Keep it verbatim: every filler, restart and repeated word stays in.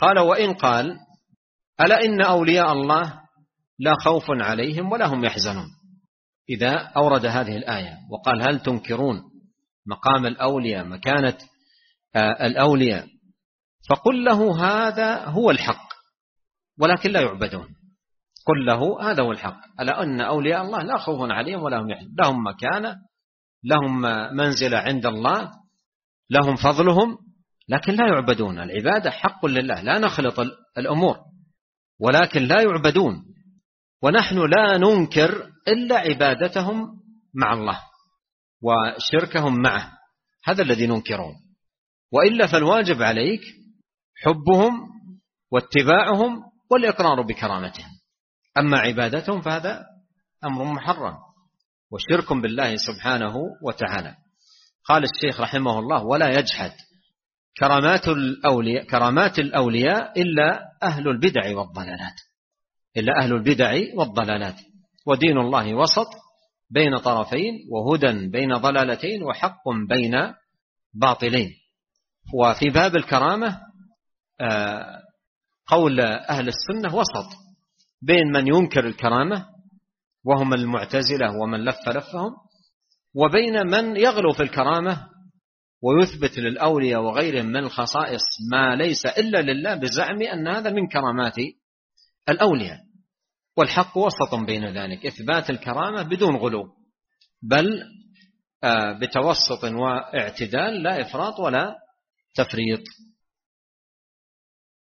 قال وإن قال ألا إن أولياء الله لا خوف عليهم ولا هم يحزنون، إذا أورد هذه الآية وقال هل تنكرون مقام الأولياء مكانة الأولياء، فقل له هذا هو الحق ولكن لا يعبدون. قل له هذا هو الحق، ألا أن أولياء الله لا خوف عليهم ولا هم يحزنون، لهم مكانة، لهم منزلة عند الله، لهم فضلهم، لكن لا يعبدون. العبادة حق لله، لا نخلط الأمور، ولكن لا يعبدون. ونحن لا ننكر إلا عبادتهم مع الله وشركهم معه، هذا الذي ننكرون، وإلا فالواجب عليك حبهم واتباعهم والإقرار بكرامتهم. أما عبادتهم فهذا أمر محرم وشرك بالله سبحانه وتعالى. قال الشيخ رحمه الله ولا يجحد كرامات الأولياء كرامات الأولياء إلا أهل البدع والضلالات إلا أهل البدع والضلالات ودين الله وسط بين طرفين، وهدى بين ضلالتين، وحق بين باطلين. وفي باب الكرامة قول أهل السنة وسط بين من ينكر الكرامة وهم المعتزلة ومن لف لفهم، وبين من يغلو في الكرامة ويثبت للأولياء وغيرهم من الخصائص ما ليس إلا لله بزعم أن هذا من كرامات الأولياء. والحق وسط بين ذلك، إثبات الكرامة بدون غلو، بل بتوسط واعتدال، لا إفراط ولا تفريط.